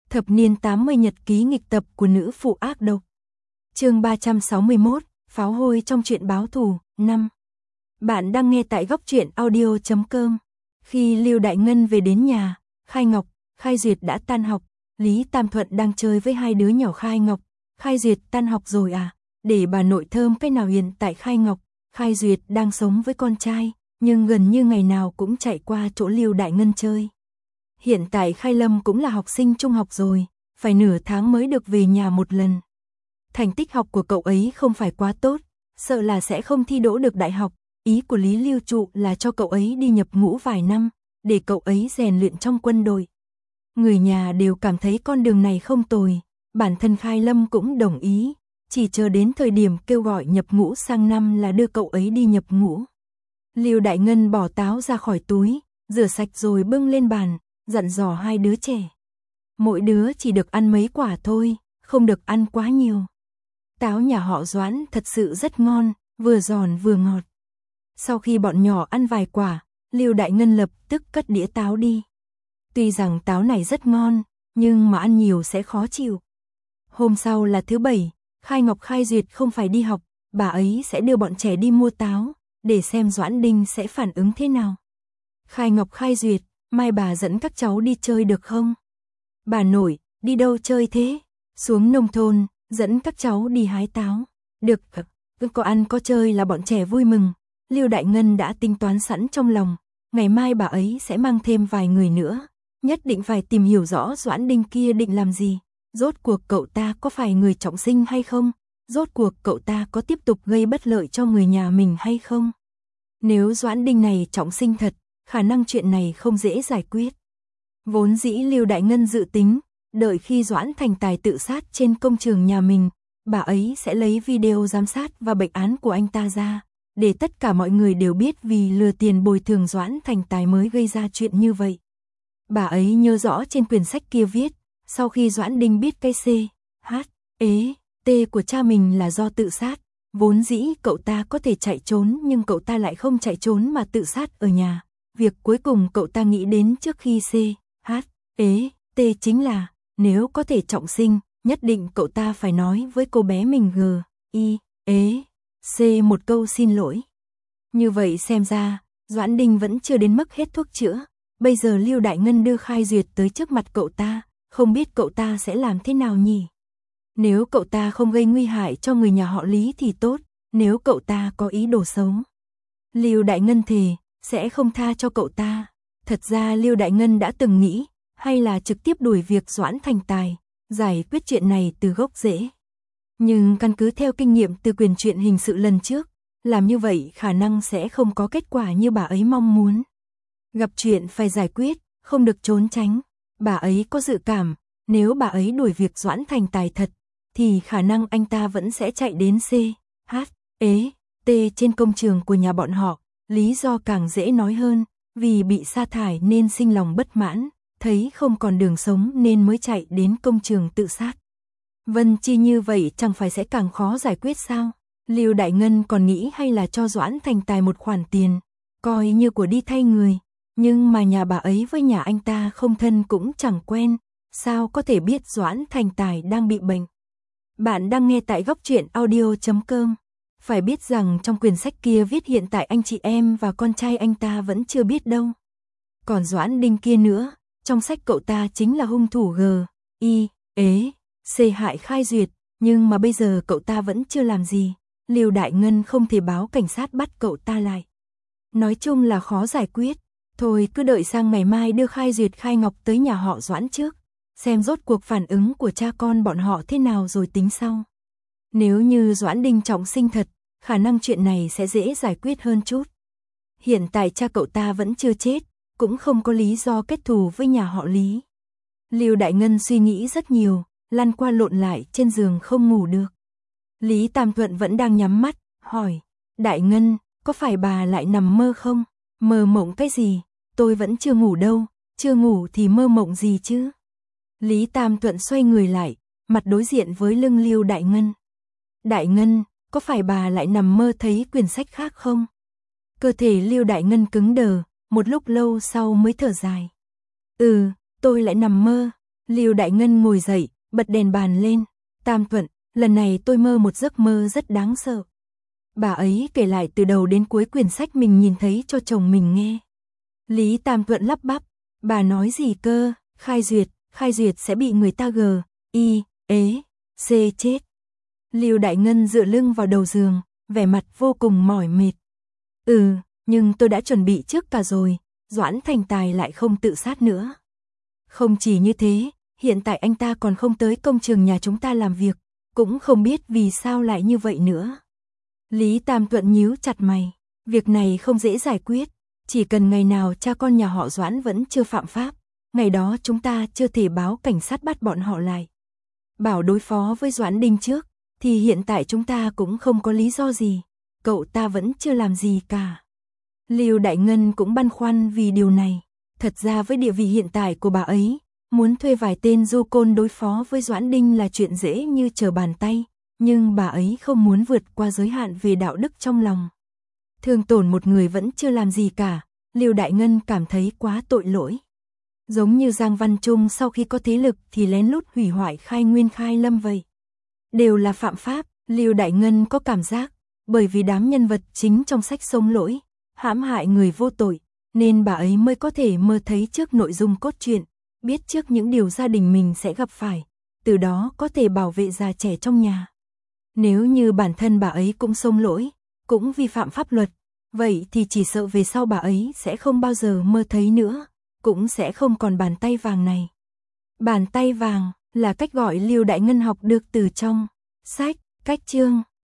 Thập niên 80 nhật ký nghịch tập của nữ phụ ác độc. Chương 361, pháo hôi trong chuyện báo thù, 5. Bạn đang nghe tại góc truyện audio.com. Khi Lưu Đại Ngân về đến nhà, Khai Ngọc, Khai Duyệt đã tan học, Lý Tam Thuận đang chơi với hai đứa nhỏ. Khai Ngọc, Khai Duyệt tan học rồi à? Để bà nội thơm cái nào. Hiện tại Khai Ngọc, Khai Duyệt đang sống với con trai, nhưng gần như ngày nào cũng chạy qua chỗ Lưu Đại Ngân chơi. Hiện tại Khai Lâm cũng là học sinh trung học rồi, phải nửa tháng mới được về nhà một lần. Thành tích học của cậu ấy không phải quá tốt, sợ là sẽ không thi đỗ được đại học. Ý của Lý Lưu Trụ là cho cậu ấy đi nhập ngũ vài năm, để cậu ấy rèn luyện trong quân đội. Người nhà đều cảm thấy con đường này không tồi, bản thân Khai Lâm cũng đồng ý, chỉ chờ đến thời điểm kêu gọi nhập ngũ sang năm là đưa cậu ấy đi nhập ngũ. Lưu Đại Ngân bỏ táo ra khỏi túi, rửa sạch rồi bưng lên bàn, dặn dò hai đứa trẻ. Mỗi đứa chỉ được ăn mấy quả thôi, không được ăn quá nhiều. Táo nhà họ Doãn thật sự rất ngon, vừa giòn vừa ngọt. Sau khi bọn nhỏ ăn vài quả, Lưu Đại Ngân lập tức cất đĩa táo đi. Tuy rằng táo này rất ngon, nhưng mà ăn nhiều sẽ khó chịu. Hôm sau là thứ Bảy, Khai Ngọc Khai Duyệt không phải đi học, bà ấy sẽ đưa bọn trẻ đi mua táo, để xem Doãn Đinh sẽ phản ứng thế nào. Khai Ngọc Khai Duyệt, mai bà dẫn các cháu đi chơi được không? Bà nội, đi đâu chơi thế? Xuống nông thôn, dẫn các cháu đi hái táo. Được, có ăn có chơi là bọn trẻ vui mừng. Lưu Đại Ngân đã tính toán sẵn trong lòng, ngày mai bà ấy sẽ mang thêm vài người nữa, nhất định phải tìm hiểu rõ Doãn Đinh kia định làm gì. Rốt cuộc cậu ta có phải người trọng sinh hay không? Rốt cuộc cậu ta có tiếp tục gây bất lợi cho người nhà mình hay không? Nếu Doãn Đinh này trọng sinh thật, khả năng chuyện này không dễ giải quyết. Vốn dĩ Lưu Đại Ngân dự tính, đợi khi Doãn Thành Tài tự sát trên công trường nhà mình, bà ấy sẽ lấy video giám sát và bệnh án của anh ta ra, để tất cả mọi người đều biết vì lừa tiền bồi thường Doãn Thành Tài mới gây ra chuyện như vậy. Bà ấy nhớ rõ trên quyển sách kia viết, sau khi Doãn Đinh biết cái C, H, E, T của cha mình là do tự sát, vốn dĩ cậu ta có thể chạy trốn nhưng cậu ta lại không chạy trốn mà tự sát ở nhà. Việc cuối cùng cậu ta nghĩ đến trước khi C, H, E, T chính là, nếu có thể trọng sinh, nhất định cậu ta phải nói với cô bé mình G, I, E, C một câu xin lỗi. Như vậy xem ra, Doãn Đinh vẫn chưa đến mức hết thuốc chữa. Bây giờ Lưu Đại Ngân đưa Khai Duyệt tới trước mặt cậu ta, không biết cậu ta sẽ làm thế nào nhỉ? Nếu cậu ta không gây nguy hại cho người nhà họ Lý thì tốt, nếu cậu ta có ý đồ xấu, Lưu Đại Ngân thề sẽ không tha cho cậu ta. Thật ra Lưu Đại Ngân đã từng nghĩ, hay là trực tiếp đuổi việc Doãn Thành Tài, giải quyết chuyện này từ gốc rễ. Nhưng căn cứ theo kinh nghiệm từ quyển truyện hình sự lần trước, làm như vậy khả năng sẽ không có kết quả như bà ấy mong muốn. Gặp chuyện phải giải quyết, không được trốn tránh. Bà ấy có dự cảm, nếu bà ấy đuổi việc Doãn Thành Tài thật, thì khả năng anh ta vẫn sẽ chạy đến C, H, E, T trên công trường của nhà bọn họ. Lý do càng dễ nói hơn, vì bị sa thải nên sinh lòng bất mãn, thấy không còn đường sống nên mới chạy đến công trường tự sát. Vân Chi như vậy chẳng phải sẽ càng khó giải quyết sao? Lưu Đại Ngân còn nghĩ hay là cho Doãn Thành Tài một khoản tiền, coi như của đi thay người, nhưng mà nhà bà ấy với nhà anh ta không thân cũng chẳng quen, sao có thể biết Doãn Thành Tài đang bị bệnh. Bạn đang nghe tại góc truyện audio.com. Phải biết rằng trong quyển sách kia viết hiện tại anh chị em và con trai anh ta vẫn chưa biết đâu. Còn Doãn Đinh kia nữa, trong sách cậu ta chính là hung thủ G, I, E, C hại Khai Duyệt, nhưng mà bây giờ cậu ta vẫn chưa làm gì. Lưu Đại Ngân không thể báo cảnh sát bắt cậu ta lại. Nói chung là khó giải quyết, thôi cứ đợi sang ngày mai đưa Khai Duyệt Khai Ngọc tới nhà họ Doãn trước, xem rốt cuộc phản ứng của cha con bọn họ thế nào rồi tính sau. Nếu như Doãn Đinh trọng sinh thật, khả năng chuyện này sẽ dễ giải quyết hơn chút. Hiện tại cha cậu ta vẫn chưa chết, cũng không có lý do kết thù với nhà họ Lý. Lưu Đại Ngân suy nghĩ rất nhiều, lăn qua lộn lại trên giường không ngủ được. Lý Tam Thuận vẫn đang nhắm mắt, hỏi, Đại Ngân, có phải bà lại nằm mơ không? Mơ mộng cái gì? Tôi vẫn chưa ngủ đâu, chưa ngủ thì mơ mộng gì chứ? Lý Tam Thuận xoay người lại, mặt đối diện với lưng Lưu Đại Ngân. Đại Ngân, có phải bà lại nằm mơ thấy quyển sách khác không? Cơ thể Lưu Đại Ngân cứng đờ, một lúc lâu sau mới thở dài. Tôi lại nằm mơ. Lưu Đại Ngân ngồi dậy, bật đèn bàn lên. Tam Thuận, lần này tôi mơ một giấc mơ rất đáng sợ. Bà ấy kể lại từ đầu đến cuối quyển sách mình nhìn thấy cho chồng mình nghe. Lý Tam Thuận lắp bắp, bà nói gì cơ? Khai duyệt sẽ bị người ta chết. Lưu Đại Ngân dựa lưng vào đầu giường, vẻ mặt vô cùng mỏi mệt. Nhưng tôi đã chuẩn bị trước cả rồi, Doãn Thành Tài lại không tự sát nữa. Không chỉ như thế, hiện tại anh ta còn không tới công trường nhà chúng ta làm việc, cũng không biết vì sao lại như vậy nữa. Lý Tam Thuận nhíu chặt mày, việc này không dễ giải quyết, chỉ cần ngày nào cha con nhà họ Doãn vẫn chưa phạm pháp, ngày đó chúng ta chưa thể báo cảnh sát bắt bọn họ lại. Bảo đối phó với Doãn Đinh trước, thì hiện tại chúng ta cũng không có lý do gì, cậu ta vẫn chưa làm gì cả. Lưu Đại Ngân cũng băn khoăn vì điều này, thật ra với địa vị hiện tại của bà ấy, muốn thuê vài tên du côn đối phó với Doãn Đinh là chuyện dễ như trở bàn tay, nhưng bà ấy không muốn vượt qua giới hạn về đạo đức trong lòng. Thương tổn một người vẫn chưa làm gì cả, Lưu Đại Ngân cảm thấy quá tội lỗi. Giống như Giang Văn Trung sau khi có thế lực thì lén lút hủy hoại Khai Nguyên Khai Lâm vậy. Đều là phạm pháp, Lưu Đại Ngân có cảm giác, bởi vì đám nhân vật chính trong sách sống lỗi, hãm hại người vô tội, nên bà ấy mới có thể mơ thấy trước nội dung cốt truyện, biết trước những điều gia đình mình sẽ gặp phải, từ đó có thể bảo vệ già trẻ trong nhà. Nếu như bản thân bà ấy cũng xông lỗi, cũng vi phạm pháp luật, vậy thì chỉ sợ về sau bà ấy sẽ không bao giờ mơ thấy nữa, cũng sẽ không còn bàn tay vàng này. Bàn tay vàng là cách gọi Lưu Đại Ngân học được từ trong sách, cách chương.